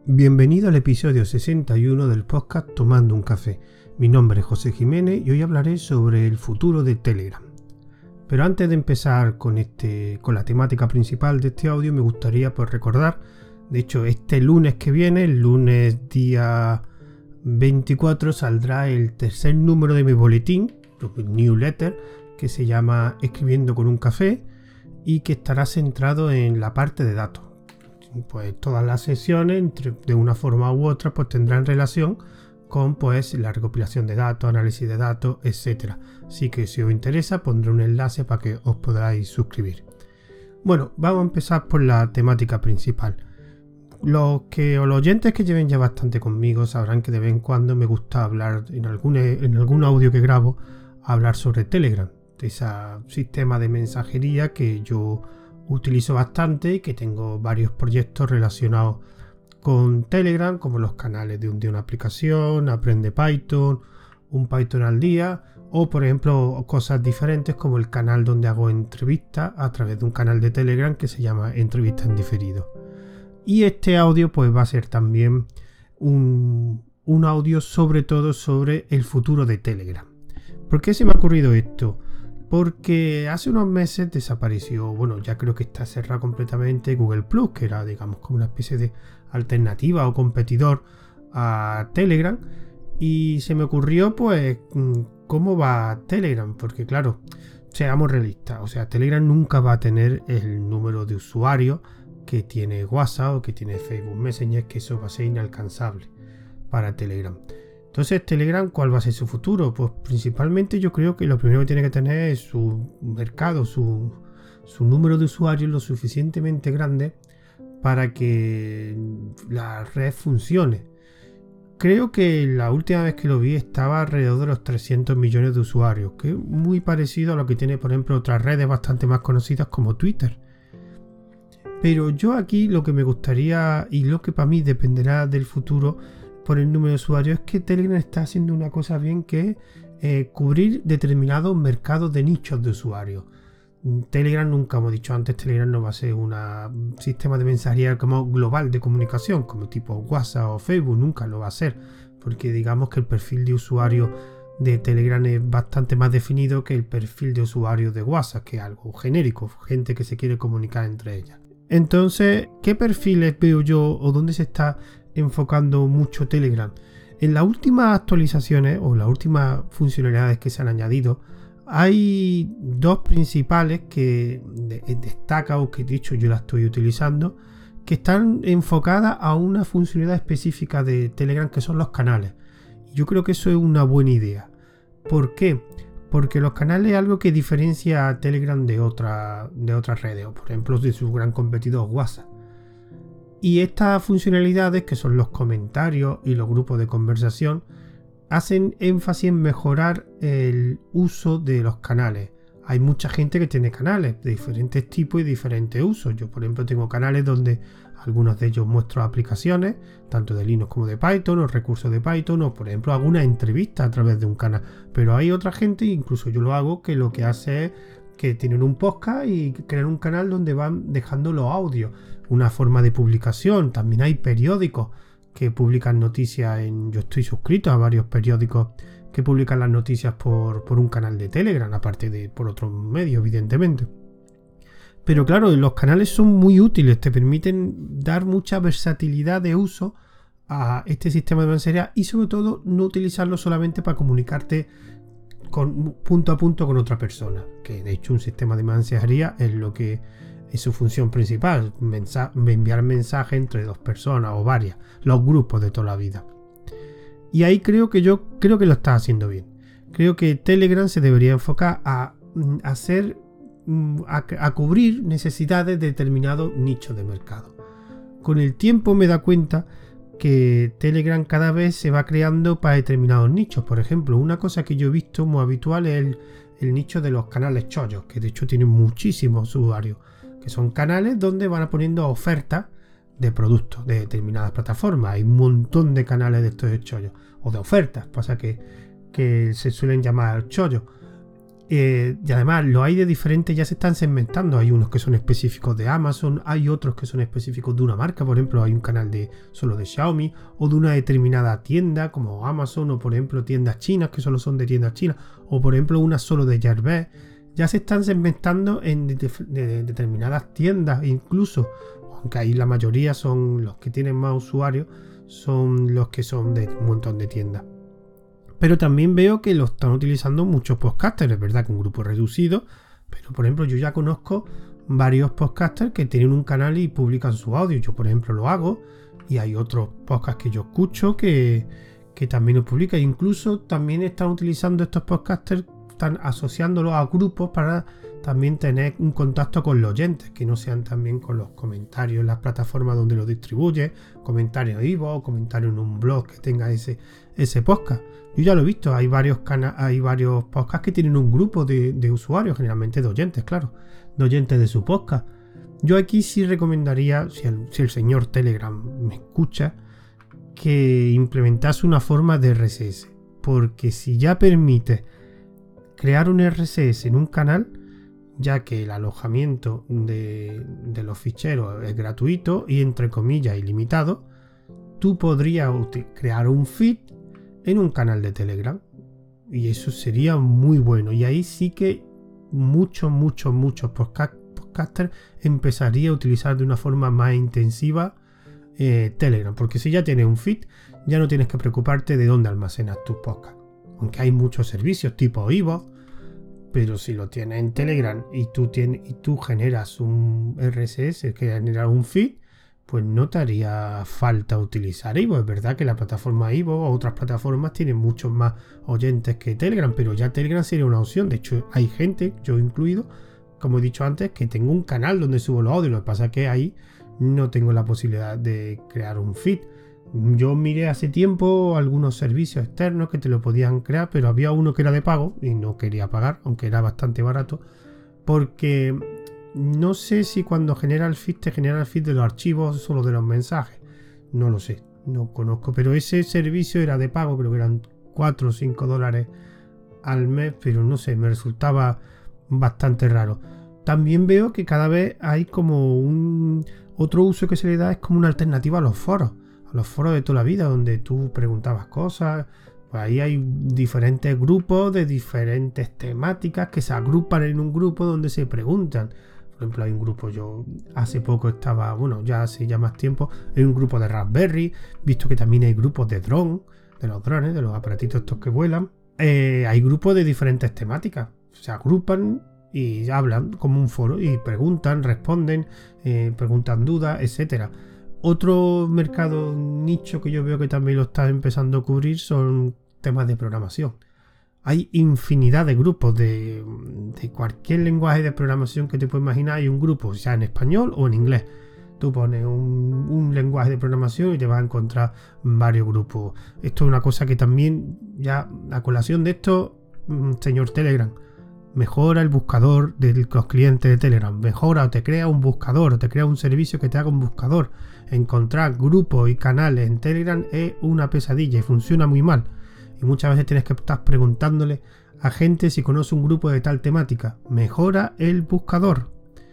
Bienvenido al episodio 61 del podcast Tomando un Café. Mi nombre es José Jiménez y hoy hablaré sobre el futuro de Telegram. Pero antes de empezar con la temática principal de este audio, me gustaría recordar, de hecho este lunes que viene, el lunes día 24, saldrá el tercer número de mi boletín, newsletter, que se llama Escribiendo con un Café y que estará centrado en la parte de datos. Pues todas las sesiones, de una forma u otra, pues tendrán relación con la recopilación de datos, análisis de datos, etcétera. Así que si os interesa, pondré un enlace para que os podáis suscribir. Bueno, vamos a empezar por la temática principal. Los oyentes que lleven ya bastante conmigo sabrán que de vez en cuando me gusta hablar en algún audio que grabo, hablar sobre Telegram, de ese sistema de mensajería que yo utilizo bastante y que tengo varios proyectos relacionados con Telegram, como los canales de una aplicación, Aprende Python, un Python al día, o por ejemplo cosas diferentes como el canal donde hago entrevistas a través de un canal de Telegram que se llama Entrevista en Diferido. Y este audio pues va a ser también un audio sobre todo sobre el futuro de Telegram. ¿Por qué se me ha ocurrido esto? Porque hace unos meses desapareció, ya creo que está cerrado completamente Google Plus, que era, digamos, como una especie de alternativa o competidor a Telegram. Y se me ocurrió, cómo va Telegram, porque claro, seamos realistas, Telegram nunca va a tener el número de usuarios que tiene WhatsApp o que tiene Facebook Messenger, que eso va a ser inalcanzable para Telegram. Entonces, Telegram, ¿cuál va a ser su futuro? Pues principalmente yo creo que lo primero que tiene que tener es su mercado, su número de usuarios lo suficientemente grande para que la red funcione. Creo que la última vez que lo vi estaba alrededor de los 300 millones de usuarios, que es muy parecido a lo que tiene, por ejemplo, otras redes bastante más conocidas como Twitter. Pero yo aquí lo que me gustaría y lo que para mí dependerá del futuro por el número de usuarios es que Telegram está haciendo una cosa bien, que es cubrir determinados mercados de nichos de usuarios. Telegram nunca, como he dicho antes, Telegram no va a ser un sistema de mensajería como global de comunicación, como tipo WhatsApp o Facebook, nunca lo va a ser, porque digamos que el perfil de usuario de Telegram es bastante más definido que el perfil de usuario de WhatsApp, que es algo genérico, gente que se quiere comunicar entre ellas. Entonces, ¿qué perfiles veo yo o dónde se está enfocando mucho Telegram? En las últimas actualizaciones o las últimas funcionalidades que se han añadido, hay dos principales que destaca o que de hecho yo las estoy utilizando, que están enfocadas a una funcionalidad específica de Telegram, que son los canales. Yo creo que eso es una buena idea. ¿Por qué? Porque los canales es algo que diferencia a Telegram de otras redes, o por ejemplo de su gran competidor WhatsApp. Y estas funcionalidades, que son los comentarios y los grupos de conversación, hacen énfasis en mejorar el uso de los canales. Hay mucha gente que tiene canales de diferentes tipos y diferentes usos. Yo, por ejemplo, tengo canales donde algunos de ellos muestro aplicaciones, tanto de Linux como de Python, o recursos de Python, o por ejemplo alguna entrevista a través de un canal. Pero hay otra gente, incluso yo lo hago, que lo que hace es que tienen un podcast y crean un canal donde van dejando los audios. Una forma de publicación. También hay periódicos que publican noticias yo estoy suscrito a varios periódicos que publican las noticias por un canal de Telegram, aparte de por otros medios, evidentemente. Pero claro, los canales son muy útiles, te permiten dar mucha versatilidad de uso a este sistema de mensajería y sobre todo no utilizarlo solamente para comunicarte punto a punto con otra persona, que de hecho un sistema de mensajería es lo que es su función principal, enviar mensajes entre dos personas o varias, los grupos de toda la vida. Y ahí creo que lo está haciendo bien. Creo que Telegram se debería enfocar a cubrir necesidades de determinados nichos de mercado. Con el tiempo me da cuenta que Telegram cada vez se va creando para determinados nichos. Por ejemplo, una cosa que yo he visto muy habitual es el nicho de los canales chollos, que de hecho tienen muchísimos usuarios, que son canales donde van poniendo ofertas de productos de determinadas plataformas. Hay un montón de canales de estos chollos o de ofertas, pasa que se suelen llamar chollos. Y además lo hay de diferentes, ya se están segmentando. Hay unos que son específicos de Amazon, hay otros que son específicos de una marca. Por ejemplo, hay un canal solo de Xiaomi o de una determinada tienda como Amazon, o por ejemplo tiendas chinas que solo son de tiendas chinas, o por ejemplo una solo de Gearbest. Ya se están segmentando en de determinadas tiendas, incluso, aunque ahí la mayoría son los que tienen más usuarios, son los que son de un montón de tiendas. Pero también veo que lo están utilizando muchos podcasters, es verdad que un grupo reducido, pero por ejemplo yo ya conozco varios podcasters que tienen un canal y publican su audio. Yo por ejemplo lo hago, y hay otros podcasts que yo escucho que también lo publican. Incluso también están utilizando estos podcasters, están asociándolos a grupos para también tener un contacto con los oyentes, que no sean también con los comentarios en las plataformas donde lo distribuye, comentarios en iVoox, comentarios en un blog que tenga ese podcast. Yo ya lo he visto, hay varios podcasts que tienen un grupo de usuarios, generalmente de oyentes, claro, de oyentes de su podcast. Yo aquí sí recomendaría, si el señor Telegram me escucha, que implementase una forma de RSS, porque si ya permite crear un RSS en un canal, ya que el alojamiento de los ficheros es gratuito y entre comillas ilimitado, tú podrías crear un feed en un canal de Telegram, y eso sería muy bueno. Y ahí sí que muchos podcasters empezaría a utilizar de una forma más intensiva Telegram, porque si ya tienes un feed, ya no tienes que preocuparte de dónde almacenas tus podcasts, aunque hay muchos servicios tipo iVoox, pero si lo tienes en Telegram y tú generas un RSS que genera un feed, pues no te haría falta utilizar iVoox. Es verdad que la plataforma iVoox o otras plataformas tienen muchos más oyentes que Telegram, pero ya Telegram sería una opción. De hecho, hay gente, yo incluido, como he dicho antes, que tengo un canal donde subo los audios. Lo que pasa es que ahí no tengo la posibilidad de crear un feed. Yo miré hace tiempo algunos servicios externos que te lo podían crear, pero había uno que era de pago y no quería pagar, aunque era bastante barato, porque no sé si cuando genera el feed te genera el feed de los archivos, solo de los mensajes. No lo sé, no conozco, pero ese servicio era de pago, creo que eran 4 o 5 dólares al mes, pero no sé, me resultaba bastante raro. También veo que cada vez hay como otro uso que se le da, es como una alternativa a los foros de toda la vida, donde tú preguntabas cosas. Pues ahí hay diferentes grupos de diferentes temáticas que se agrupan en un grupo donde se preguntan. Por ejemplo, hay un grupo, yo hace poco estaba, bueno, ya hace ya más tiempo, hay un grupo de Raspberry, visto que también hay grupos de drones, de los aparatitos estos que vuelan. Hay grupos de diferentes temáticas, se agrupan y hablan como un foro y preguntan, responden, preguntan dudas, etcétera. Otro mercado nicho que yo veo que también lo está empezando a cubrir son temas de programación. Hay infinidad de grupos de cualquier lenguaje de programación que te puedas imaginar. Hay un grupo, sea en español o en inglés. Tú pones un lenguaje de programación y te vas a encontrar varios grupos. Esto es una cosa que también, ya a colación de esto, señor Telegram, mejora el buscador de los clientes de Telegram. Mejora, o te crea un buscador, o te crea un servicio que te haga un buscador. Encontrar grupos y canales en Telegram es una pesadilla y funciona muy mal. Y muchas veces tienes que estar preguntándole a gente si conoce un grupo de tal temática. Mejora el buscador.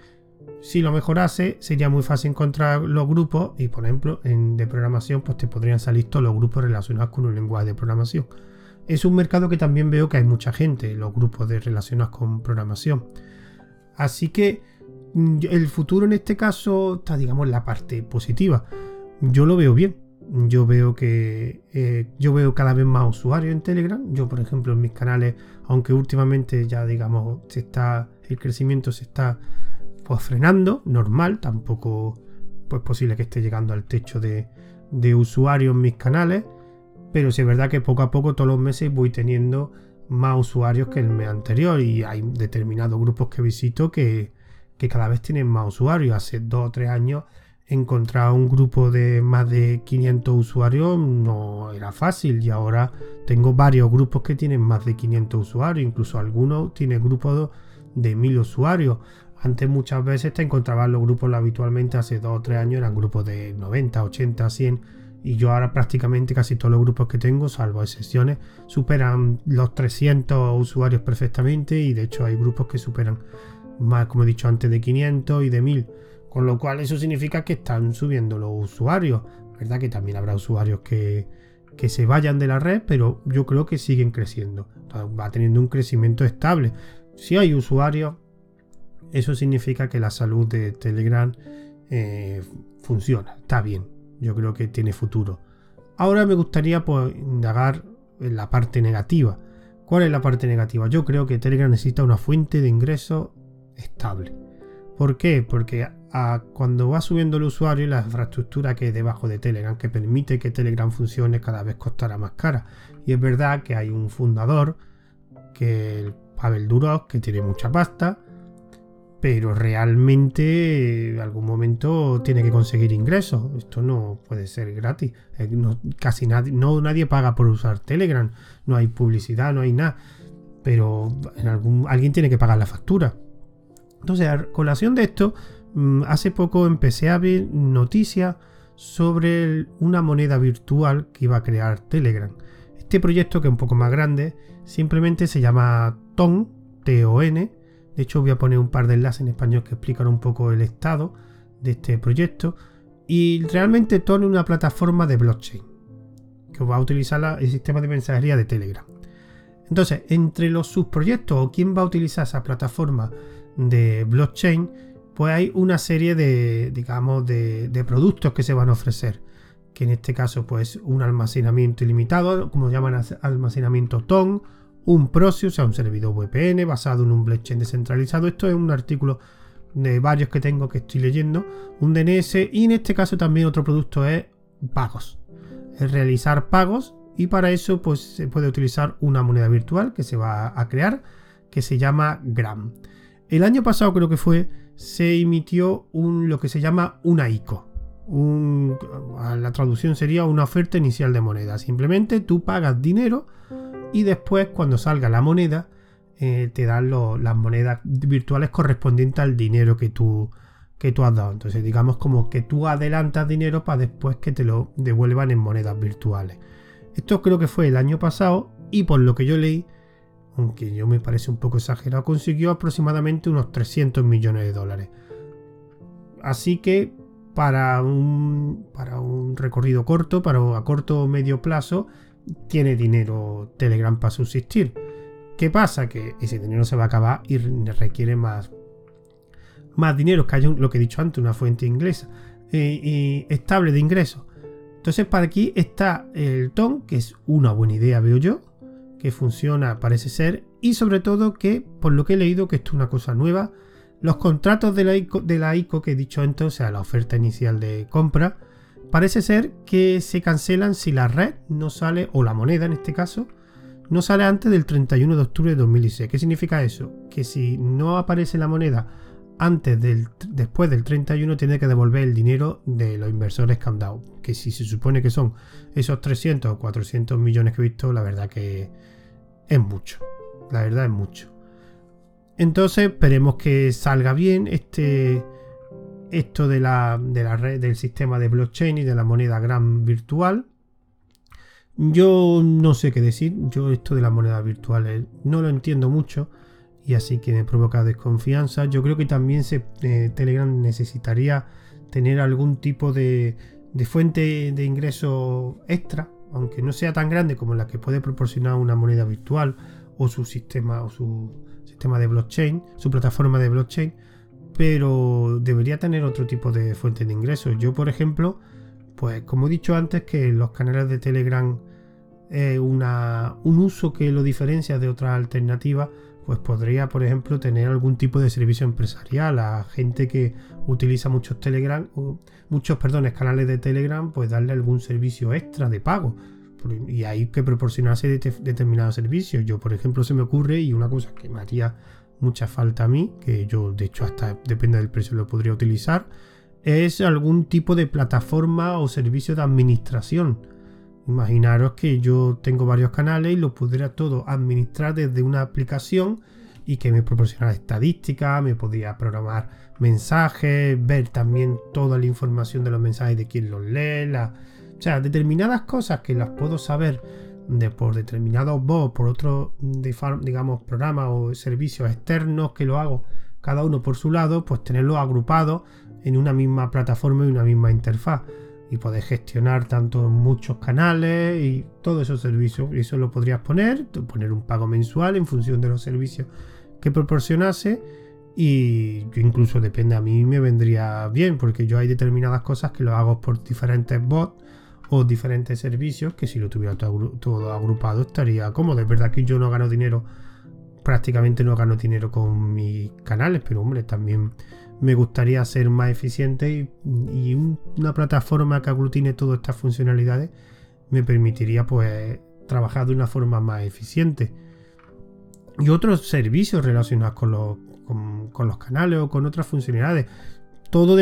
Si lo mejorase, sería muy fácil encontrar los grupos y, por ejemplo, de programación, pues te podrían salir todos los grupos relacionados con un lenguaje de programación. Es un mercado que también veo que hay mucha gente, los grupos relacionados con programación. Así que el futuro en este caso está, digamos, en la parte positiva. Yo lo veo bien. Yo veo cada vez más usuarios en Telegram. Yo, por ejemplo, en mis canales, aunque últimamente ya, digamos, el crecimiento se está pues frenando, normal, tampoco pues posible que esté llegando al techo de usuarios en mis canales, pero sí es verdad que poco a poco todos los meses voy teniendo más usuarios que el mes anterior, y hay determinados grupos que visito que cada vez tienen más usuarios. Hace 2 o 3 años encontrar un grupo de más de 500 usuarios no era fácil, y ahora tengo varios grupos que tienen más de 500 usuarios, incluso algunos tienen grupos de 1000 usuarios. Antes muchas veces te encontrabas los grupos habitualmente, hace 2 o 3 años eran grupos de 90, 80, 100, Y yo ahora prácticamente casi todos los grupos que tengo, salvo excepciones, superan los 300 usuarios perfectamente, y de hecho hay grupos que superan más, como he dicho antes, de 500 y de 1000. Con lo cual eso significa que están subiendo los usuarios. ¿Verdad? Que también habrá usuarios que se vayan de la red, pero yo creo que siguen creciendo. Entonces, va teniendo un crecimiento estable. Si hay usuarios, eso significa que la salud de Telegram funciona, está bien. Yo creo que tiene futuro. Ahora me gustaría pues indagar en la parte negativa. ¿Cuál es la parte negativa? Yo creo que Telegram necesita una fuente de ingresos estable. ¿Por qué? Porque cuando va subiendo el usuario, la infraestructura que hay debajo de Telegram, que permite que Telegram funcione, cada vez costará más cara. Y es verdad que hay un fundador, que es Pavel Durov, que tiene mucha pasta, pero realmente en algún momento tiene que conseguir ingresos. Esto no puede ser gratis. Casi nadie paga por usar Telegram. No hay publicidad, no hay nada. Pero alguien tiene que pagar la factura. Entonces, a colación de esto, hace poco empecé a ver noticias sobre una moneda virtual que iba a crear Telegram. Este proyecto, que es un poco más grande, simplemente se llama TON, T-O-N. De hecho, voy a poner un par de enlaces en español que explican un poco el estado de este proyecto. Y realmente TON es una plataforma de blockchain que va a utilizar el sistema de mensajería de Telegram. Entonces, entre los subproyectos o quién va a utilizar esa plataforma de blockchain, pues hay una serie de, digamos, de productos que se van a ofrecer, que en este caso pues un almacenamiento ilimitado, como llaman almacenamiento TON, un proxy, o sea un servidor VPN basado en un blockchain descentralizado. Esto es un artículo de varios que tengo que estoy leyendo, un DNS, y en este caso también otro producto es pagos, es realizar pagos, y para eso pues se puede utilizar una moneda virtual que se va a crear, que se llama Gram. El año pasado creo que se emitió lo que se llama una ICO. La traducción sería una oferta inicial de moneda. Simplemente tú pagas dinero y después, cuando salga la moneda, te dan las monedas virtuales correspondientes al dinero que tú has dado. Entonces, digamos como que tú adelantas dinero para después que te lo devuelvan en monedas virtuales. Esto creo que fue el año pasado, y por lo que yo leí, aunque yo me parece un poco exagerado, consiguió aproximadamente unos 300 millones de dólares. Así que para un recorrido corto, a corto o medio plazo, tiene dinero Telegram para subsistir. ¿Qué pasa? Que ese dinero se va a acabar y requiere más dinero, que haya lo que he dicho antes, una fuente inglesa y estable de ingresos. Entonces, para aquí está el TON, que es una buena idea, veo yo, que funciona, parece ser, y sobre todo que, por lo que he leído, que esto es una cosa nueva, los contratos de la ICO que he dicho antes, o sea, la oferta inicial de compra, parece ser que se cancelan si la red no sale, o la moneda en este caso, no sale antes del 31 de octubre de 2016. ¿Qué significa eso? Que si no aparece la moneda después del 31, tiene que devolver el dinero de los inversores que han dado. Que si se supone que son esos 300 o 400 millones que he visto, la verdad que es mucho. La verdad es mucho. Entonces esperemos que salga bien esto de la red, del sistema de blockchain y de la moneda Gram virtual. Yo no sé qué decir. Yo esto de las monedas virtuales no lo entiendo mucho, y así que me provoca desconfianza. Yo creo que también Telegram necesitaría tener algún tipo de fuente de ingreso extra, aunque no sea tan grande como la que puede proporcionar una moneda virtual o su sistema de blockchain, su plataforma de blockchain, pero debería tener otro tipo de fuente de ingresos. Yo, por ejemplo, pues como he dicho antes, que los canales de Telegram es un uso que lo diferencia de otras alternativas, pues podría, por ejemplo, tener algún tipo de servicio empresarial a gente que utiliza muchos canales de Telegram, pues darle algún servicio extra de pago, y hay que proporcionarse determinados servicios. Yo, por ejemplo, se me ocurre, y una cosa que me haría mucha falta a mí, que yo de hecho hasta depende del precio lo podría utilizar, es algún tipo de plataforma o servicio de administración. Imaginaros que yo tengo varios canales y lo pudiera todo administrar desde una aplicación, y que me proporcionara estadísticas, me podría programar mensajes, ver también toda la información de los mensajes de quién los lee, O sea, determinadas cosas que las puedo saber por determinados bots, por otros, digamos, programas o servicios externos que lo hago cada uno por su lado, pues tenerlos agrupados en una misma plataforma y una misma interfaz. Y poder gestionar tanto muchos canales y todos esos servicios. Y eso lo podrías poner un pago mensual en función de los servicios que proporcionase. Y yo incluso depende, a mí me vendría bien, porque yo hay determinadas cosas que lo hago por diferentes bots o diferentes servicios, que si lo tuviera todo agrupado estaría cómodo. Es verdad que yo no gano dinero, prácticamente no gano dinero con mis canales, pero hombre, también me gustaría ser más eficiente y una plataforma que aglutine todas estas funcionalidades me permitiría pues trabajar de una forma más eficiente. Y otros servicios relacionados con los canales o con otras funcionalidades. Todo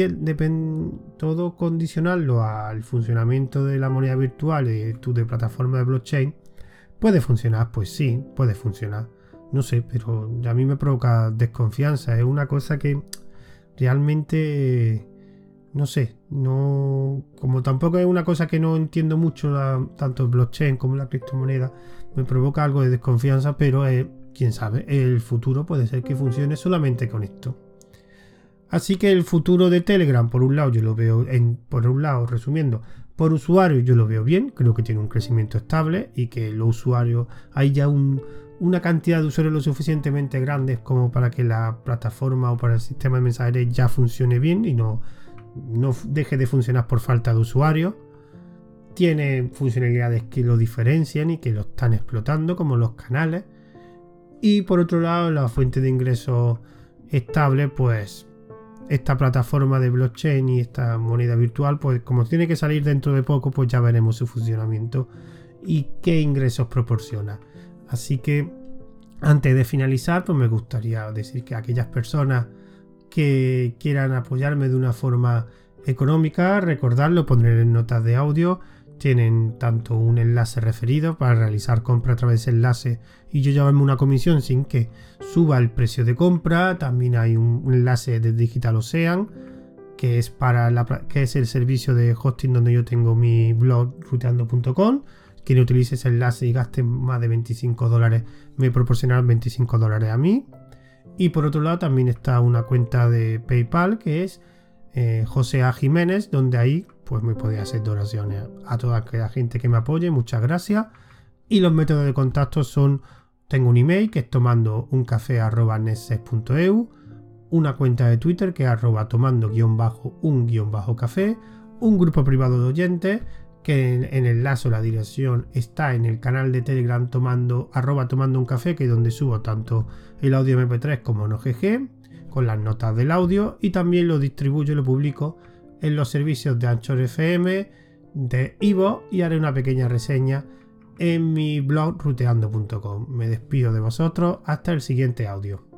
todo condicionarlo al funcionamiento de la moneda virtual y de plataforma de blockchain. ¿Puede funcionar? Pues sí, puede funcionar. No sé, pero a mí me provoca desconfianza. Es una cosa que realmente, no sé, como tampoco es una cosa que no entiendo mucho, tanto el blockchain como la criptomoneda, me provoca algo de desconfianza, pero quién sabe, el futuro puede ser que funcione solamente con esto. Así que el futuro de Telegram, por un lado, yo lo veo, resumiendo, por usuario yo lo veo bien, creo que tiene un crecimiento estable y que los usuarios, hay ya una cantidad de usuarios lo suficientemente grandes como para que la plataforma o para el sistema de mensajería ya funcione bien y no deje de funcionar por falta de usuarios. Tiene funcionalidades que lo diferencian y que lo están explotando, como los canales. Y por otro lado, la fuente de ingresos estable, pues esta plataforma de blockchain y esta moneda virtual, pues como tiene que salir dentro de poco, pues ya veremos su funcionamiento y qué ingresos proporciona. Así que antes de finalizar, pues me gustaría decir que aquellas personas que quieran apoyarme de una forma económica, recordarlo, pondré en notas de audio. Tienen tanto un enlace referido para realizar compra a través de ese enlace y yo llevarme una comisión sin que suba el precio de compra. También hay un enlace de Digital Ocean, que es que es el servicio de hosting donde yo tengo mi blog ruteando.com. Quien utilice ese enlace y gaste más de $25 me proporcionarán $25 a mí. Y por otro lado también está una cuenta de PayPal que es José A. Jiménez, donde ahí pues me podéis hacer donaciones. A toda aquella gente que me apoye, muchas gracias. Y los métodos de contacto son: tengo un email que es tomando-un-café@nextsex.eu, una cuenta de Twitter que es @tomando-un-café, un grupo privado de oyentes que en el enlace o la dirección está en el canal de Telegram tomando un café, que es donde subo tanto el audio MP3 como en OGG con las notas del audio, y también lo distribuyo y lo publico en los servicios de Anchor FM, de iVoox, y haré una pequeña reseña en mi blog ruteando.com. Me despido de vosotros hasta el siguiente audio.